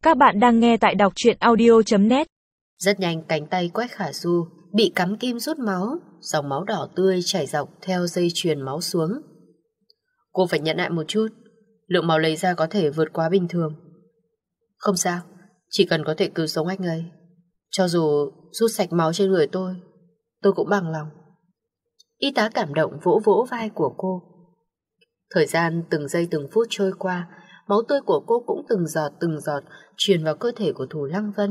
Các bạn đang nghe tại đọc truyện audio.net. Rất nhanh cánh tay Quách Khả Du bị cắm kim rút máu, dòng máu đỏ tươi chảy dọc theo dây chuyền máu xuống. Cô phải nhẫn nại một chút, lượng máu lấy ra có thể vượt quá bình thường. Không sao, chỉ cần có thể cứu sống anh ấy. Cho dù rút sạch máu trên người tôi cũng bằng lòng. Y tá cảm động vỗ vỗ vai của cô. Thời gian từng giây từng phút trôi qua, máu tươi của cô cũng từng giọt truyền vào cơ thể của Thù Lăng Vân.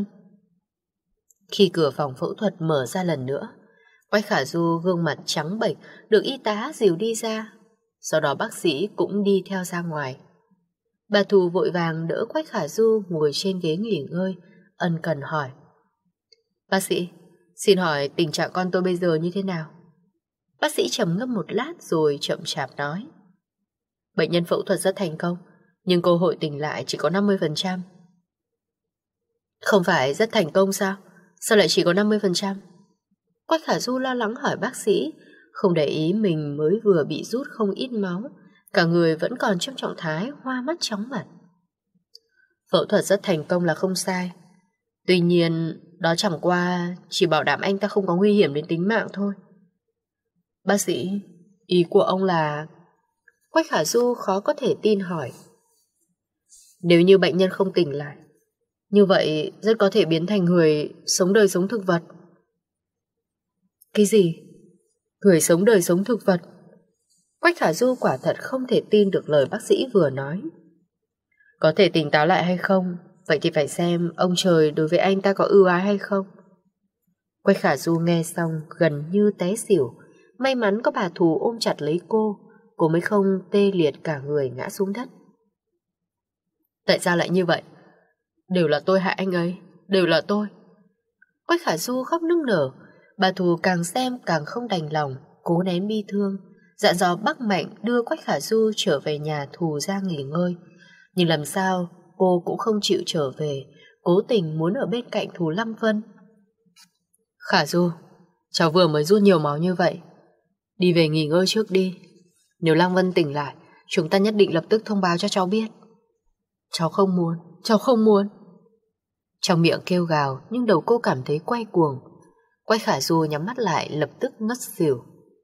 Khi cửa phòng phẫu thuật mở ra lần nữa, Quách Khả Du gương mặt trắng bệch được y tá dìu đi ra. Sau đó bác sĩ cũng đi theo ra ngoài. Bà Thù vội vàng đỡ Quách Khả Du ngồi trên ghế nghỉ ngơi, ân cần hỏi: "Bác sĩ, xin hỏi tình trạng con tôi bây giờ như thế nào?" Bác sĩ trầm ngâm một lát rồi chậm chạp nói: "Bệnh nhân phẫu thuật rất thành công, nhưng cơ hội tỉnh lại chỉ có 50%. Không phải rất thành công sao? Sao lại chỉ có 50%? Quách Khả Du lo lắng hỏi bác sĩ, không để ý mình mới vừa bị rút không ít máu, cả người vẫn còn trong trạng thái hoa mắt chóng mặt. Phẫu thuật rất thành công là không sai. Tuy nhiên, đó chẳng qua chỉ bảo đảm anh ta không có nguy hiểm đến tính mạng thôi." "Bác sĩ, ý của ông là..." Quách Khả Du khó có thể tin hỏi. "Nếu như bệnh nhân không tỉnh lại, như vậy rất có thể biến thành người sống đời sống thực vật." "Cái gì? Người sống đời sống thực vật?" Quách Khả Du quả thật không thể tin được lời bác sĩ vừa nói. "Có thể tỉnh táo lại hay không, vậy thì phải xem ông trời đối với anh ta có ưu ái hay không." Quách Khả Du nghe xong gần như té xỉu. May mắn có bà Thù ôm chặt lấy cô mới không tê liệt cả người ngã xuống đất. "Tại sao lại như vậy? Đều là tôi hại anh ấy, đều là tôi." Quách Khả Du khóc nức nở. Bà Thù càng xem càng không đành lòng, cố nén bi thương, dặn dò bác Mạnh đưa Quách Khả Du trở về nhà Thù ra nghỉ ngơi. Nhưng làm sao cô cũng không chịu trở về, cố tình muốn ở bên cạnh Thù Lăng Vân. "Khả Du, cháu vừa mới rút nhiều máu như vậy, đi về nghỉ ngơi trước đi. Nếu Lăng Vân tỉnh lại, chúng ta nhất định lập tức thông báo cho cháu biết." Cháu không muốn, cháu không muốn." Trong miệng kêu gào nhưng đầu cô cảm thấy quay cuồng. Quách Khả Du nhắm mắt lại lập tức ngất xỉu.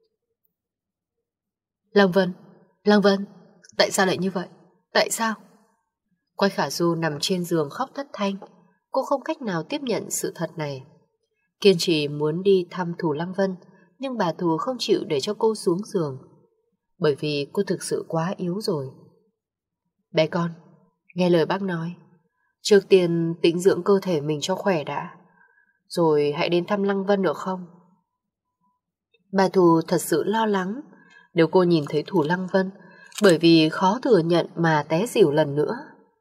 Lăng Vân, tại sao lại như vậy? Tại sao?" Quách Khả Du nằm trên giường khóc thất thanh. Cô không cách nào tiếp nhận sự thật này. Kiên trì muốn đi thăm Thù Lăng Vân, nhưng bà Thù không chịu để cho cô xuống giường, bởi vì cô thực sự quá yếu rồi. "Bé con, nghe lời bác nói, trước tiên tĩnh dưỡng cơ thể mình cho khỏe đã, rồi hãy đến thăm Lăng Vân được không?" Bà Thù thật sự lo lắng nếu cô nhìn thấy Thù Lăng Vân, bởi vì khó thừa nhận mà té xỉu lần nữa.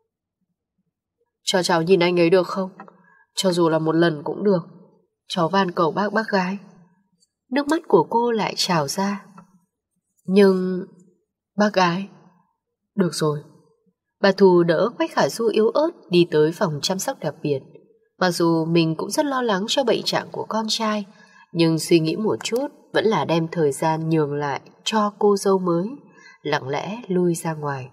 "Cho cháu nhìn anh ấy được không? Cho dù là một lần cũng được. Cháu van cầu bác gái." Nước mắt của cô lại trào ra. "Nhưng... bác gái..." "Được rồi." Bà Thù đỡ Quách Khả Du yếu ớt đi tới phòng chăm sóc đặc biệt. Mặc dù mình cũng rất lo lắng cho bệnh trạng của con trai, nhưng suy nghĩ một chút vẫn là đem thời gian nhường lại cho cô dâu mới, lặng lẽ lui ra ngoài.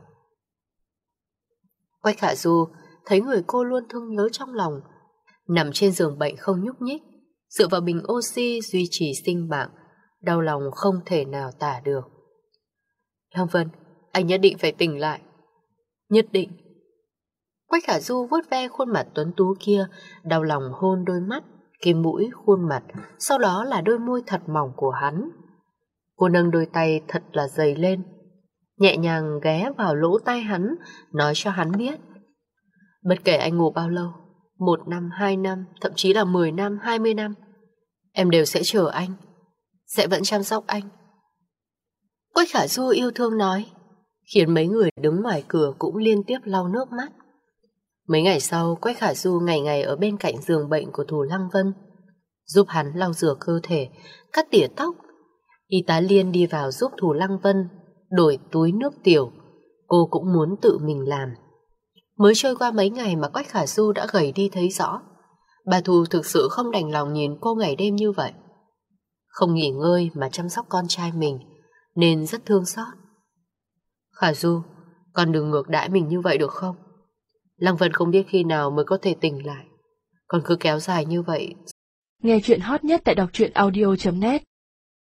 Quách Khả Du thấy người cô luôn thương nhớ trong lòng, nằm trên giường bệnh không nhúc nhích, dựa vào bình oxy duy trì sinh mạng, đau lòng không thể nào tả được. "Lăng Vân, anh nhất định phải tỉnh lại. Nhất định." Quách Khả Du vuốt ve khuôn mặt tuấn tú kia, đau lòng hôn đôi mắt, cái mũi, khuôn mặt, sau đó là đôi môi thật mỏng của hắn. Cô nâng đôi tay thật là dày lên, nhẹ nhàng ghé vào lỗ tai hắn, nói cho hắn biết: "Bất kể anh ngủ bao lâu, 1 năm, 2 năm, thậm chí là 10 năm, 20 năm, em đều sẽ chờ anh, sẽ vẫn chăm sóc anh." Quách Khả Du yêu thương nói, khiến mấy người đứng ngoài cửa cũng liên tiếp lau nước mắt. Mấy ngày sau, Quách Khả Du ngày ngày ở bên cạnh giường bệnh của Thù Lăng Vân, giúp hắn lau rửa cơ thể, cắt tỉa tóc. Y tá Liên đi vào giúp Thù Lăng Vân đổi túi nước tiểu, cô cũng muốn tự mình làm. Mới trôi qua mấy ngày mà Quách Khả Du đã gầy đi thấy rõ. Bà Thù thực sự không đành lòng nhìn cô ngày đêm như vậy, không nghỉ ngơi mà chăm sóc con trai mình, nên rất thương xót. "Khả Du, con đừng ngược đãi mình như vậy được không? Lăng Vân không biết khi nào mới có thể tỉnh lại. Còn cứ kéo dài như vậy. Nghe chuyện hot nhất tại đọc truyện audio.net